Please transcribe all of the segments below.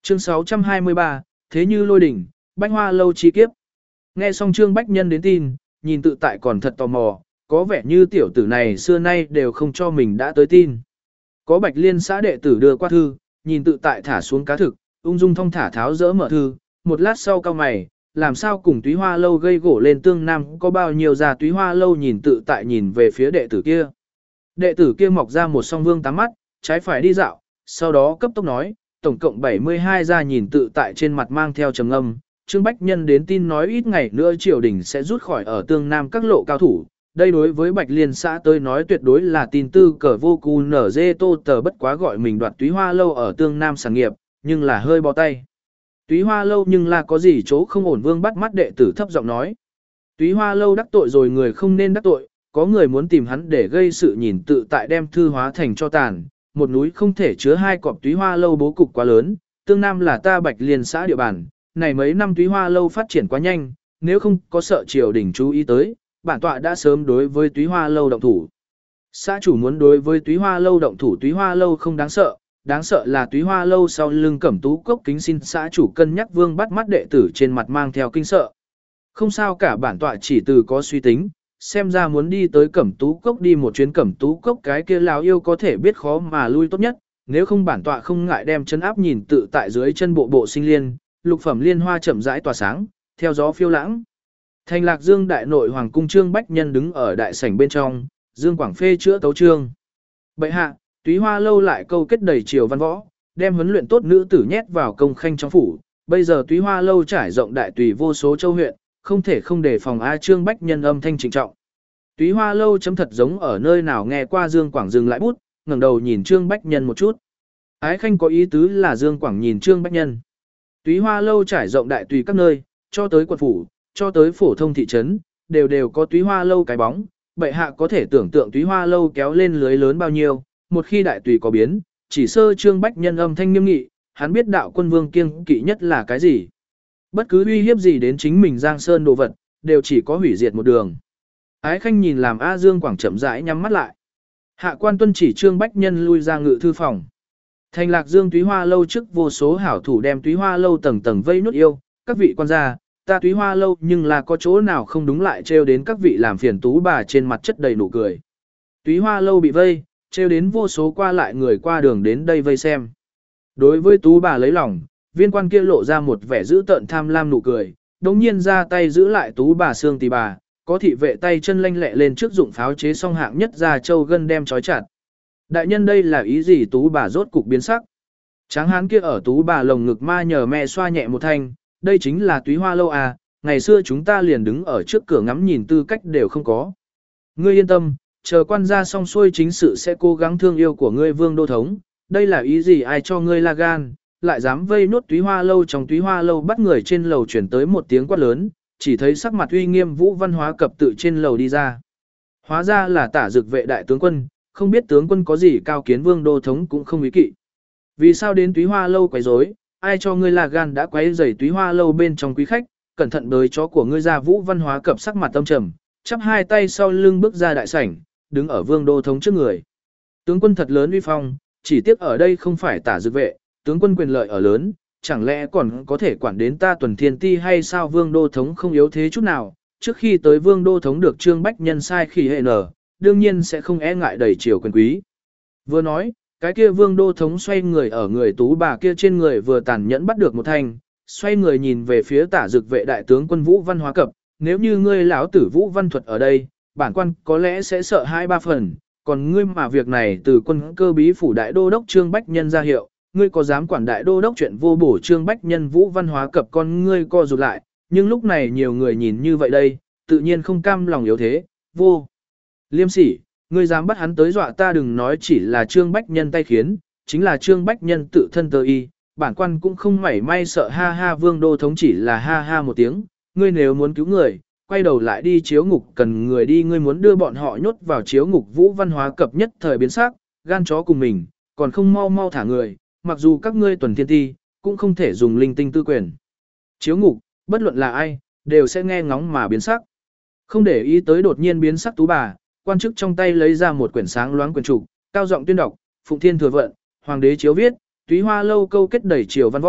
Chương 623, thế như lôi đỉnh, Bách Hoa lâu chi kiếp. Nghe xong Trương Bách Nhân đến tin, nhìn tự tại còn thật tò mò, có vẻ như tiểu tử này xưa nay đều không cho mình đã tới tin. Có Bạch Liên xã đệ tử đưa qua thư, nhìn tự tại thả xuống cá thực, ung dung thong thả tháo dỡ mở thư, một lát sau cao mày, làm sao cùng Túy Hoa lâu gây gỗ lên tương nam có bao nhiêu già Túy Hoa lâu nhìn tự tại nhìn về phía đệ tử kia. Đệ tử kia mọc ra một song vương tám mắt, trái phải đi dạo, sau đó cấp tốc nói, tổng cộng 72 gia nhìn tự tại trên mặt mang theo trầm ngâm. Trương Bách Nhân đến tin nói ít ngày nữa triều đình sẽ rút khỏi ở tương nam các lộ cao thủ. Đây đối với Bạch Liên xã tới nói tuyệt đối là tin tư cờ vô cu nở dê tô tờ bất quá gọi mình đoạt Túy Hoa lâu ở tương nam sản nghiệp, nhưng là hơi bó tay. Túy Hoa lâu nhưng là có gì chỗ không ổn, vương bắt mắt đệ tử thấp giọng nói. Túy Hoa lâu đắc tội rồi người không nên đắc tội, có người muốn tìm hắn để gây sự nhìn tự tại đem thư hóa thành cho tàn. Một núi không thể chứa hai cọp, Túy Hoa lâu bố cục quá lớn, tương nam là ta Bạch Liên xã địa bàn, này mấy năm Túy Hoa lâu phát triển quá nhanh, nếu không có sợ triều đình chú ý tới, bản tọa đã sớm đối với Túy Hoa lâu động thủ. Xã chủ muốn đối với Túy Hoa lâu động thủ, Túy Hoa lâu không đáng sợ là Túy Hoa lâu sau lưng Cẩm Tú Cốc, kính xin xã chủ cân nhắc, vương bắt mắt đệ tử trên mặt mang theo kinh sợ. Không sao cả, bản tọa chỉ từ có suy tính, xem ra muốn đi tới Cẩm Tú Cốc đi một chuyến Cẩm Tú Cốc, cái kia lão yêu có thể biết khó mà lui tốt nhất, nếu không bản tọa không ngại đem chân áp nhìn tự tại dưới chân bộ bộ sinh liên, lục phẩm liên hoa chậm rãi tỏa sáng, theo gió phiêu lãng. Thành Lạc Dương đại nội hoàng cung, Trương Bách Nhân đứng ở đại sảnh bên trong, Dương Quảng phê chữa tấu chương. Bệ hạ, Túy Hoa lâu lại câu kết đầy triều văn võ, đem huấn luyện tốt nữ tử nhét vào công khanh trong phủ, bây giờ Túy Hoa lâu trải rộng đại tùy vô số châu huyện, không thể không đề phòng. A Trương Bách Nhân âm thanh trịnh trọng. Túy Hoa lâu chấm thật giống ở nơi nào nghe qua. Dương Quảng dừng lại bút, ngẩng đầu nhìn Trương Bách Nhân một chút. Ái khanh có ý tứ là Dương Quảng nhìn Trương Bách Nhân. Túy Hoa lâu trải rộng đại tùy các nơi, cho tới quận phủ, cho tới phổ thông thị trấn, đều có Túy Hoa lâu cái bóng. Bệ hạ có thể tưởng tượng Túy Hoa lâu kéo lên lưới lớn bao nhiêu, một khi đại tùy có biến, chỉ sơ. Trương Bách Nhân âm thanh nghiêm nghị, hắn biết đạo quân vương kiêng kỵ nhất là cái gì. Bất cứ uy hiếp gì đến chính mình Giang Sơn đồ vật, đều chỉ có hủy diệt một đường. Ái khanh nhìn làm A Dương Quảng chậm rãi nhắm mắt lại. Hạ quan tuân chỉ. Trương Bách Nhân lui ra ngự thư phòng. Thành Lạc Dương Túy Hoa lâu trước vô số hảo thủ đem Túy Hoa lâu tầng tầng vây nốt yêu, các vị quan gia, ta Túy Hoa lâu nhưng là có chỗ nào không đúng, lại trêu đến các vị làm phiền. Tú bà trên mặt chất đầy nụ cười. Túy Hoa lâu bị vây, trêu đến vô số qua lại người qua đường đến đây vây xem. Đối với Tú bà lấy lòng, viên quan kia lộ ra một vẻ dữ tợn tham lam nụ cười, đồng nhiên ra tay giữ lại Tú bà xương tỳ bà, có thị vệ tay chân lanh lẹ lên trước dụng pháo chế song hạng nhất ra châu gân đem trói chặt. Đại nhân đây là ý gì? Tú bà rốt cục biến sắc. Tráng hán kia ở Tú bà lồng ngực ma nhờ mẹ xoa nhẹ một thanh, đây chính là Túy Hoa lâu à, ngày xưa chúng ta liền đứng ở trước cửa ngắm nhìn, tư cách đều không có. Ngươi yên tâm, chờ quan gia xong xuôi chính sự sẽ cố gắng thương yêu của ngươi vương đô thống, đây là ý gì? Ai cho ngươi la gan, lại dám vây nốt Túy Hoa lâu? Trong Túy Hoa lâu bắt người trên lầu chuyển tới một tiếng quát lớn, chỉ thấy sắc mặt uy nghiêm Vũ Văn Hóa cập tự trên lầu đi ra. Hóa ra là Tả Dực vệ đại tướng quân, không biết tướng quân có gì cao kiến, vương đô thống cũng không ý kỵ. Vì sao đến Túy Hoa lâu quấy rối? Ai cho ngươi là gan đã quấy rầy Túy Hoa lâu bên trong quý khách, cẩn thận đới chó của ngươi ra. Vũ Văn Hóa cập sắc mặt tâm trầm, chắp hai tay sau lưng bước ra đại sảnh, đứng ở vương đô thống trước người. Tướng quân thật lớn uy phong, chỉ tiếc ở đây không phải Tả Dực vệ, tướng quân quyền lợi ở lớn, chẳng lẽ còn có thể quản đến ta Tuần Thiên Ti hay sao? Vương đô thống không yếu thế chút nào, trước khi tới vương đô thống được Trương Bách Nhân sai khỉ hệ nở, đương nhiên sẽ không e ngại đầy triều quyền quý. Vừa nói, cái kia vương đô thống xoay người ở người Tú bà kia trên người vừa tàn nhẫn bắt được một thanh, xoay người nhìn về phía Tả Dực vệ đại tướng quân Vũ Văn Hóa cập, nếu như ngươi lão tử Vũ Văn Thuật ở đây, bản quan có lẽ sẽ sợ 2-3 phần, còn ngươi mà việc này từ quân cơ bí phủ đại đô đốc Trương Bách Nhân ra hiệu, ngươi có dám quản đại đô đốc chuyện vô bổ? Trương Bách Nhân Vũ Văn Hóa cập con ngươi co rụt lại, nhưng lúc này nhiều người nhìn như vậy đây, tự nhiên không cam lòng yếu thế, vô liêm sỉ, ngươi dám bắt hắn tới dọa ta? Đừng nói chỉ là Trương Bách Nhân tay khiến, chính là Trương Bách Nhân tự thân tơ y, bản quan cũng không mảy may sợ. Ha ha, vương đô thống chỉ là ha ha một tiếng, ngươi nếu muốn cứu người, quay đầu lại đi chiếu ngục, cần người đi, ngươi muốn đưa bọn họ nhốt vào chiếu ngục. Vũ Văn Hóa cập nhất thời biến sắc, gan chó cùng mình, còn không mau mau thả người, mặc dù các ngươi Tuần Thiên Ti, cũng không thể dùng linh tinh tư quyền. Chiếu ngục, bất luận là ai, đều sẽ nghe ngóng mà biến sắc. Không để ý tới đột nhiên biến sắc Tú bà, quan chức trong tay lấy ra một quyển sáng loáng quyển trục, cao giọng tuyên đọc, Phụng Thiên Thừa Vận, Hoàng đế chiếu viết, Túy Hoa lâu câu kết đẩy triều văn võ,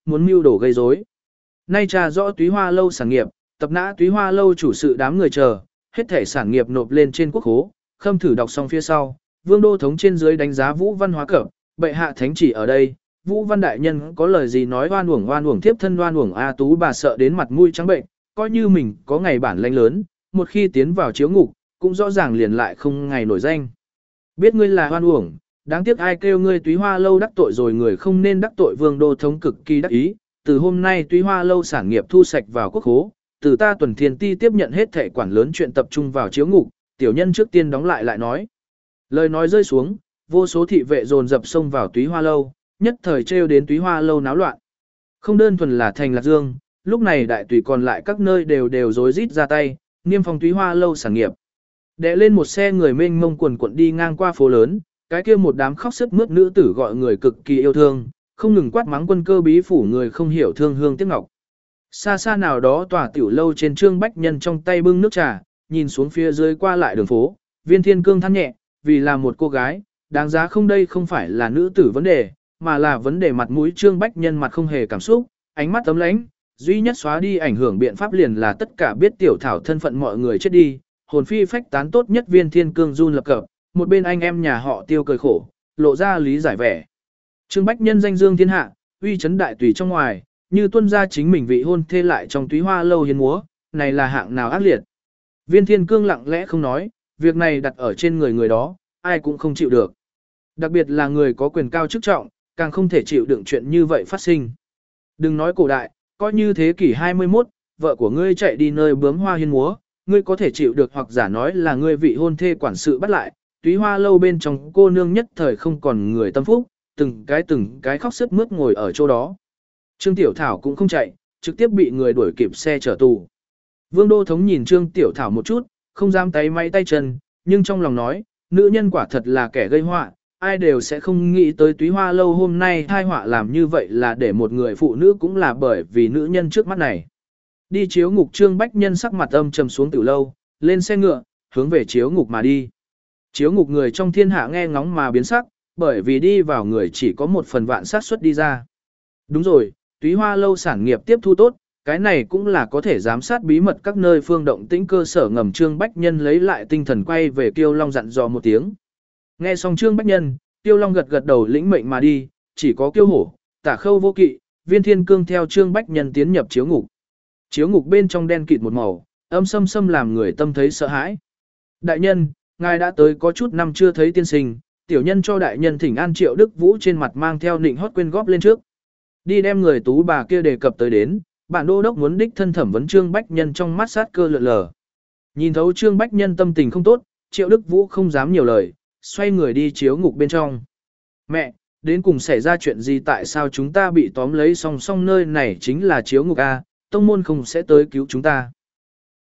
muốn mưu đồ gây rối. Nay trà rõ Túy Hoa lâu sản nghiệp, tập nã Túy Hoa lâu chủ sự đám người chờ, hết thể sản nghiệp nộp lên trên quốc khố, Khâm thử đọc xong phía sau, Vương Đô thống trên dưới đánh giá Vũ Văn hóa cập, bệ hạ thánh chỉ ở đây, Vũ Văn đại nhân có lời gì nói oan uổng tiếp thân oan uổng A Tú bà sợ đến mặt mũi trắng bệnh, coi như mình có ngày bản lãnh lớn, một khi tiến vào chiếu ngục, cũng rõ ràng liền lại không ngày nổi danh. Biết ngươi là oan uổng, đáng tiếc ai kêu ngươi Túy Hoa lâu đắc tội rồi, người không nên đắc tội. Vương Đô thống cực kỳ đắc ý, từ hôm nay Túy Hoa lâu sản nghiệp thu sạch vào quốc khố, từ ta Tuần Thiên Ti tiếp nhận hết thệ quản lớn chuyện tập trung vào chiếu ngục, tiểu nhân trước tiên đóng lại nói. Lời nói rơi xuống, vô số thị vệ dồn dập xông vào Túy Hoa lâu, nhất thời trêu đến Túy Hoa lâu náo loạn. Không đơn thuần là thành Lạc Dương, lúc này đại tùy còn lại các nơi đều rối rít ra tay, niêm phong Túy Hoa lâu sản nghiệp. Đệ lên một xe người mênh mông quần quận đi ngang qua phố lớn, cái kia một đám khóc sướt mướt nữ tử gọi người cực kỳ yêu thương, không ngừng quát mắng Quân Cơ bí phủ người không hiểu thương hương tiếc ngọc. Xa xa nào đó tòa tiểu lâu trên Trương Bách Nhân trong tay bưng nước trà, nhìn xuống phía dưới qua lại đường phố, Viên Thiên Cương than nhẹ, vì là một cô gái, đáng giá không, đây không phải là nữ tử vấn đề, mà là vấn đề mặt mũi. Trương Bách Nhân mặt không hề cảm xúc, ánh mắt ấm lãnh, duy nhất xóa đi ảnh hưởng biện pháp liền là tất cả biết tiểu thảo thân phận mọi người chết đi, hồn phi phách tán. Tốt nhất Viên Thiên Cương run lập cập, một bên anh em nhà họ Tiêu cười khổ, lộ ra lý giải vẻ. Trương Bách Nhân danh dương thiên hạ, uy chấn đại tùy trong ngoài, như tuân ra chính mình vị hôn thê lại trong Túy Hoa lâu hiến múa, này là hạng nào ác liệt. Viên Thiên Cương lặng lẽ không nói, việc này đặt ở trên người đó, ai cũng không chịu được. Đặc biệt là người có quyền cao chức trọng, càng không thể chịu đựng chuyện như vậy phát sinh. Đừng nói cổ đại, coi như thế kỷ 21, vợ của ngươi chạy đi nơi bướm hoa hiến múa, ngươi có thể chịu được, hoặc giả nói là ngươi vị hôn thê quản sự bắt lại, Túy Hoa lâu bên trong cô nương nhất thời không còn người tâm phúc, từng cái khóc sướt mướt ngồi ở chỗ đó. Trương Tiểu Thảo cũng không chạy, trực tiếp bị người đuổi kịp xe chở tù. Vương Đô thống nhìn Trương Tiểu Thảo một chút, không dám tay máy tay chân, nhưng trong lòng nói, nữ nhân quả thật là kẻ gây họa, ai đều sẽ không nghĩ tới Túy Hoa lâu hôm nay tai họa làm như vậy là để một người phụ nữ, cũng là bởi vì nữ nhân trước mắt này. Đi chiếu ngục. Trương Bách Nhân sắc mặt âm trầm xuống tiểu lâu, lên xe ngựa, hướng về chiếu ngục mà đi. Chiếu ngục người trong thiên hạ nghe ngóng mà biến sắc, bởi vì đi vào người chỉ có một phần vạn xác suất đi ra. Đúng rồi, Túy Hoa lâu sản nghiệp tiếp thu tốt, cái này cũng là có thể giám sát bí mật các nơi phương động tĩnh cơ sở ngầm. Trương Bách Nhân lấy lại tinh thần quay về Kiêu Long dặn dò một tiếng. Nghe xong Trương Bách Nhân, Kiêu Long gật gật đầu lĩnh mệnh mà đi, chỉ có Kiêu Hổ, Tả Khâu Vô Kỵ, Viên Thiên Cương theo Trương Bách Nhân tiến nhập chiếu ngục. Chiếu ngục bên trong đen kịt một màu, âm sâm sâm làm người tâm thấy sợ hãi. Đại nhân, ngài đã tới có chút năm chưa thấy tiên sinh, tiểu nhân cho đại nhân thỉnh an. Triệu Đức Vũ trên mặt mang theo nịnh hót quyên góp lên trước. Đi đem người tú bà kia đề cập tới đến, bản đô đốc muốn đích thân thẩm vấn Trương Bách Nhân, trong mắt sát cơ lượn lờ. Nhìn thấu Trương Bách Nhân tâm tình không tốt, Triệu Đức Vũ không dám nhiều lời, xoay người đi chiếu ngục bên trong. Mẹ, đến cùng xảy ra chuyện gì, tại sao chúng ta bị tóm lấy? Song song nơi này chính là chiếu ngục A, tông môn không sẽ tới cứu chúng ta.